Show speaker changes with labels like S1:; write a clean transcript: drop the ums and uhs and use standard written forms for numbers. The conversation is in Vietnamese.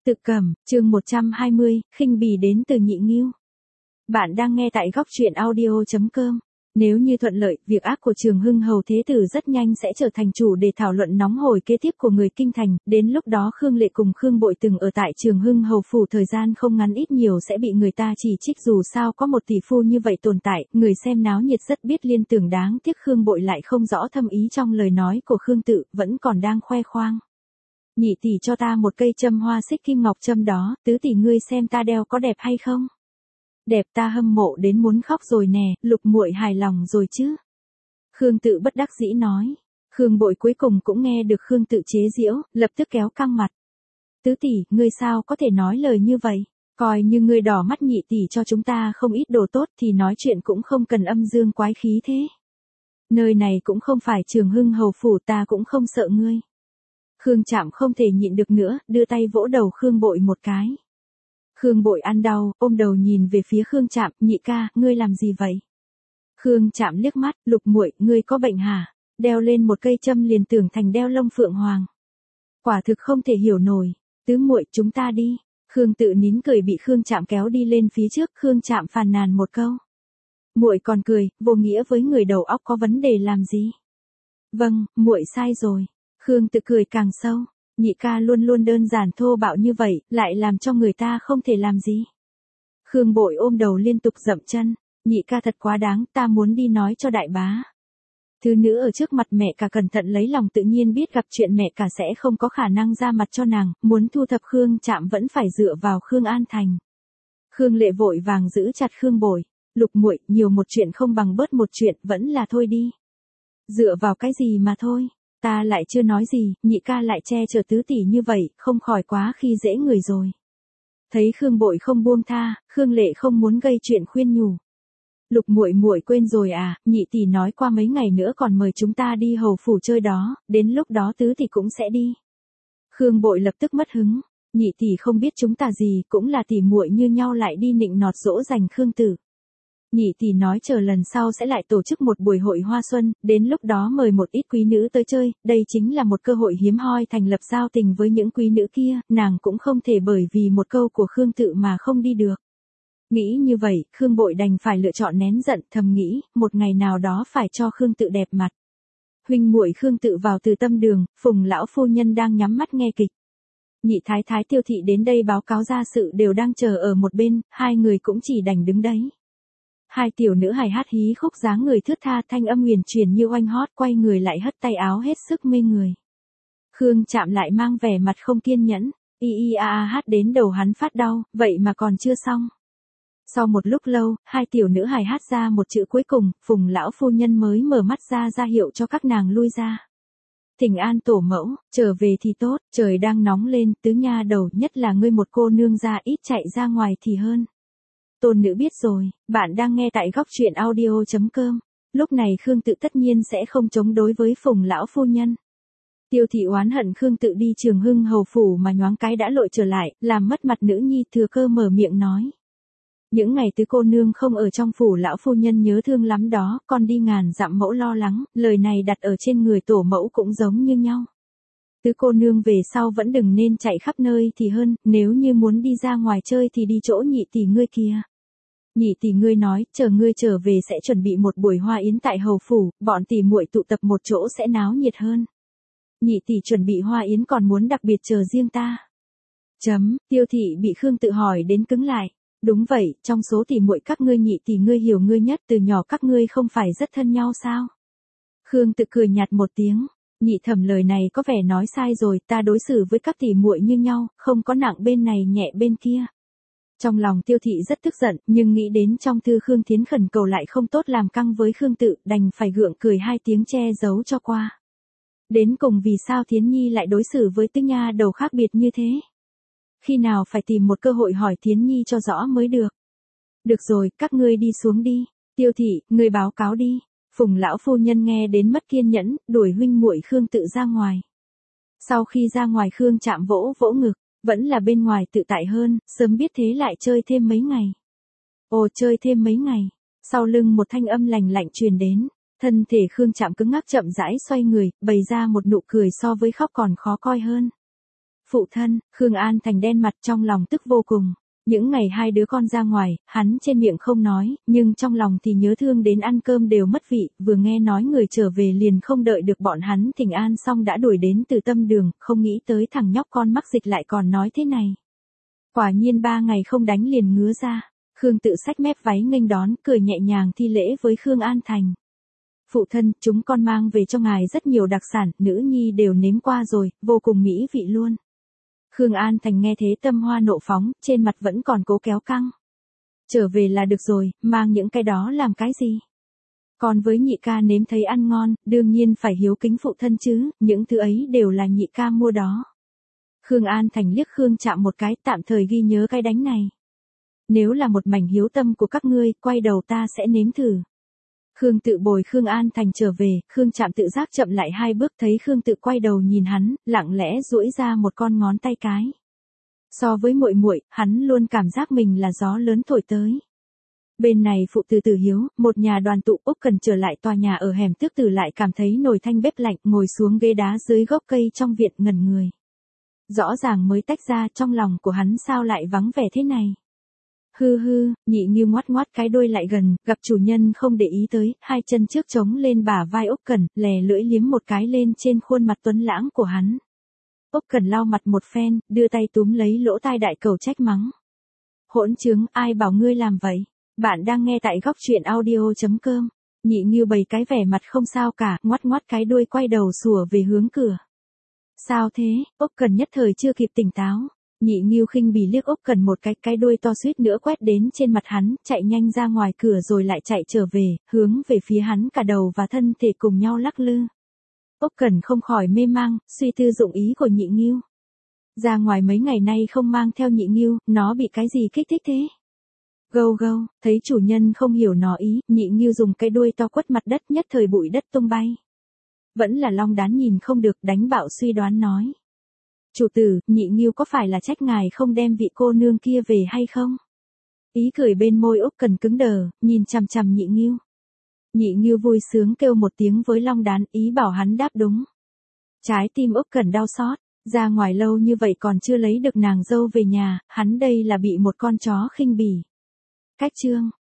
S1: Tự Cẩm, chương 120, khinh bỉ đến từ nhị nghiêu. Bạn đang nghe tại góc truyện audio.com. Nếu như thuận lợi, việc ác của Trường Hưng Hầu Thế Tử rất nhanh sẽ trở thành chủ đề thảo luận nóng hổi kế tiếp của người kinh thành, đến lúc đó Khương Lệ cùng Khương Bội từng ở tại Trường Hưng Hầu Phủ thời gian không ngắn ít nhiều sẽ bị người ta chỉ trích dù sao có một tỷ phu như vậy tồn tại, người xem náo nhiệt rất biết liên tưởng đáng tiếc Khương Bội lại không rõ thâm ý trong lời nói của Khương Tự, vẫn còn đang khoe khoang. Nhị tỷ cho ta một cây châm hoa xích kim ngọc châm đó, tứ tỷ ngươi xem ta đeo có đẹp hay không? Đẹp, ta hâm mộ đến muốn khóc rồi nè, Lục muội hài lòng rồi chứ? Khương Tự bất đắc dĩ nói. Khương Bội cuối cùng cũng nghe được Khương Tự chế giễu, lập tức kéo căng mặt. Tứ tỷ, ngươi sao có thể nói lời như vậy? Coi như ngươi đỏ mắt nhị tỷ cho chúng ta không ít đồ tốt thì nói chuyện cũng không cần âm dương quái khí thế. Nơi này cũng không phải Trường Hưng Hầu Phủ, ta cũng không sợ ngươi. Khương Trạm không thể nhịn được nữa, đưa tay vỗ đầu Khương Bội một cái. Khương Bội ăn đau, ôm đầu nhìn về phía Khương Trạm, nhị ca, ngươi làm gì vậy? Khương Trạm liếc mắt, Lục muội, ngươi có bệnh hả? Đeo lên một cây châm liền tưởng thành đeo lông phượng hoàng. Quả thực không thể hiểu nổi. Tứ muội, chúng ta đi. Khương Tự nín cười bị Khương Trạm kéo đi lên phía trước, Khương Trạm phàn nàn một câu. Muội còn cười, vô nghĩa với người đầu óc có vấn đề làm gì? Vâng, muội sai rồi. Khương Tự cười càng sâu, nhị ca luôn luôn đơn giản thô bạo như vậy, lại làm cho người ta không thể làm gì. Khương Bội ôm đầu liên tục dậm chân, nhị ca thật quá đáng, ta muốn đi nói cho đại bá. Thứ nữ ở trước mặt mẹ cả cẩn thận lấy lòng tự nhiên biết gặp chuyện mẹ cả sẽ không có khả năng ra mặt cho nàng, muốn thu thập Khương Trạm vẫn phải dựa vào Khương An Thành. Khương Lệ vội vàng giữ chặt Khương Bội, Lục muội, nhiều một chuyện không bằng bớt một chuyện, vẫn là thôi đi. Dựa vào cái gì mà thôi? Ta lại chưa nói gì, nhị ca lại che chở tứ tỷ như vậy, không khỏi quá khi dễ người rồi. Thấy Khương Bội không buông tha, Khương Lệ không muốn gây chuyện khuyên nhủ. Lục muội muội quên rồi à, nhị tỷ nói qua mấy ngày nữa còn mời chúng ta đi hầu phủ chơi đó, đến lúc đó tứ tỷ cũng sẽ đi. Khương Bội lập tức mất hứng, nhị tỷ không biết chúng ta gì, cũng là tỷ muội như nhau lại đi nịnh nọt dỗ dành Khương Tử. Nhị tỷ nói chờ lần sau sẽ lại tổ chức một buổi hội hoa xuân, đến lúc đó mời một ít quý nữ tới chơi, đây chính là một cơ hội hiếm hoi thành lập giao tình với những quý nữ kia, nàng cũng không thể bởi vì một câu của Khương Tự mà không đi được. Nghĩ như vậy, Khương Bội đành phải lựa chọn nén giận, thầm nghĩ, một ngày nào đó phải cho Khương Tự đẹp mặt. Huynh muội Khương Tự vào Từ Tâm Đường, Phùng lão phu nhân đang nhắm mắt nghe kịch. Nhị thái thái Tiêu thị đến đây báo cáo gia sự đều đang chờ ở một bên, hai người cũng chỉ đành đứng đấy. Hai tiểu nữ hài hát hí khúc dáng người thướt tha thanh âm huyền truyền như oanh hót quay người lại hất tay áo hết sức mê người. Khương Trạm lại mang vẻ mặt không kiên nhẫn, hát đến đầu hắn phát đau, vậy mà còn chưa xong. Sau một lúc lâu, hai tiểu nữ hài hát ra một chữ cuối cùng, Phùng lão phu nhân mới mở mắt ra hiệu cho các nàng lui ra. Thỉnh an tổ mẫu, trở về thì tốt, trời đang nóng lên, tứ nha đầu, nhất là ngươi một cô nương ra ít chạy ra ngoài thì hơn. Tôn nữ biết rồi, bạn đang nghe tại góc truyện audio.com. Lúc này Khương Tự tất nhiên sẽ không chống đối với Phùng lão phu nhân. Tiêu thị oán hận Khương Tự đi Trường Hưng Hầu Phủ mà nhoáng cái đã lội trở lại, làm mất mặt nữ nhi, thừa cơ mở miệng nói. Những ngày tứ cô nương không ở trong phủ lão phu nhân nhớ thương lắm đó, con đi ngàn dặm mẫu lo lắng, lời này đặt ở trên người tổ mẫu cũng giống như nhau. Tứ cô nương về sau vẫn đừng nên chạy khắp nơi thì hơn, nếu như muốn đi ra ngoài chơi thì đi chỗ nhị tỷ ngươi kia. Nhị tỷ ngươi nói, chờ ngươi trở về sẽ chuẩn bị một buổi hoa yến tại hầu phủ, bọn tỷ muội tụ tập một chỗ sẽ náo nhiệt hơn. Nhị tỷ chuẩn bị hoa yến còn muốn đặc biệt chờ riêng ta. Tiêu thị bị Khương Tự hỏi đến cứng lại. Đúng vậy, trong số tỷ muội các ngươi nhị tỷ ngươi hiểu ngươi nhất, từ nhỏ các ngươi không phải rất thân nhau sao? Khương Tự cười nhạt một tiếng. Nhị thẩm lời này có vẻ nói sai rồi, ta đối xử với các tỷ muội như nhau, không có nặng bên này nhẹ bên kia. Trong lòng Tiêu thị rất tức giận, nhưng nghĩ đến trong thư Khương Thiến khẩn cầu lại không tốt làm căng với Khương Tự, đành phải gượng cười hai tiếng che giấu cho qua. Đến cùng vì sao Thiến Nhi lại đối xử với Tứ nha đầu khác biệt như thế? Khi nào phải tìm một cơ hội hỏi Thiến Nhi cho rõ mới được. Được rồi, các ngươi đi xuống đi. Tiêu thị, ngươi báo cáo đi. Phùng lão phu nhân nghe đến mất kiên nhẫn, đuổi huynh muội Khương Tự ra ngoài. Sau khi ra ngoài Khương Trạm vỗ vỗ ngực, vẫn là bên ngoài tự tại hơn, sớm biết thế lại chơi thêm mấy ngày. Ồ, chơi thêm mấy ngày. Sau lưng một thanh âm lành lạnh truyền đến, thân thể Khương Trạm cứng ngắc chậm rãi xoay người, bày ra một nụ cười so với khóc còn khó coi hơn. Phụ thân, Khương An Thành đen mặt trong lòng tức vô cùng. Những ngày hai đứa con ra ngoài, hắn trên miệng không nói, nhưng trong lòng thì nhớ thương đến ăn cơm đều mất vị, vừa nghe nói người trở về liền không đợi được bọn hắn thỉnh an xong đã đuổi đến từ tâm đường, không nghĩ tới thằng nhóc con mắc dịch lại còn nói thế này. Quả nhiên 3 ngày không đánh liền ngứa ra. Khương tự xách mép váy nghênh đón, cười nhẹ nhàng thi lễ với Khương An Thành. Phụ thân, chúng con mang về cho ngài rất nhiều đặc sản, nữ nhi đều nếm qua rồi, vô cùng mỹ vị luôn. Khương An Thành nghe thế tâm hoa nộ phóng, trên mặt vẫn còn cố kéo căng. Trở về là được rồi, mang những cái đó làm cái gì? Còn với nhị ca nếm thấy ăn ngon, đương nhiên phải hiếu kính phụ thân chứ, những thứ ấy đều là nhị ca mua đó. Khương An Thành liếc Khương Trạm một cái, tạm thời ghi nhớ cái đánh này. Nếu là một mảnh hiếu tâm của các ngươi, quay đầu ta sẽ nếm thử. Khương tự bồi Khương An Thành trở về, Khương Trạm tự giác chậm lại 2 bước, thấy Khương tự quay đầu nhìn hắn, lặng lẽ duỗi ra một con ngón tay cái. So với muội muội, hắn luôn cảm giác mình là gió lớn thổi tới. Bên này phụ từ Tử Hiếu, một nhà đoàn tụ. Úc Cần trở lại tòa nhà ở hẻm Tước Tử lại cảm thấy nồi thanh bếp lạnh, ngồi xuống ghế đá dưới gốc cây trong viện ngẩn người. Rõ ràng mới tách ra, trong lòng của hắn sao lại vắng vẻ thế này. Hư hư, Nhị Nghiêu ngoắt ngoắt cái đuôi lại gần, gặp chủ nhân không để ý tới, 2 chân trước chống lên bả vai Úc Cần, lè lưỡi liếm một cái lên trên khuôn mặt tuấn lãng của hắn. Úc Cần lau mặt một phen, đưa tay túm lấy lỗ tai đại cẩu trách mắng. Hỗn trướng, ai bảo ngươi làm vậy? Bạn đang nghe tại góc truyện audio.com. Nhị Nghiêu bày cái vẻ mặt không sao cả, ngoắt ngoắt cái đuôi quay đầu sủa về hướng cửa. Sao thế? Úc Cần nhất thời chưa kịp tỉnh táo. Nhị Nghiêu khinh bỉ liếc Úc Cần một cái đuôi to suýt nữa quét đến trên mặt hắn, chạy nhanh ra ngoài cửa rồi lại chạy trở về, hướng về phía hắn cả đầu và thân thể cùng nhau lắc lư. Úc Cần không khỏi mê mang, suy tư dụng ý của Nhị Nghiêu. Ra ngoài mấy ngày nay không mang theo Nhị Nghiêu, nó bị cái gì kích thích thế? Gâu gâu, thấy chủ nhân không hiểu nó ý, Nhị Nghiêu dùng cái đuôi to quất mặt đất, nhất thời bụi đất tung bay. Vẫn là Long Đán nhìn không được, đánh bạo suy đoán nói. Chủ tử, Nhị Nghiêu có phải là trách ngài không đem vị cô nương kia về hay không? Ý cười bên môi Úc Cần cứng đờ, nhìn chằm chằm Nhị Nghiêu. Nhị Nghiêu vui sướng kêu một tiếng với Long Đán, ý bảo hắn đáp đúng. Trái tim Úc Cần đau xót, ra ngoài lâu như vậy còn chưa lấy được nàng dâu về nhà, hắn đây là bị một con chó khinh bỉ. Cách chương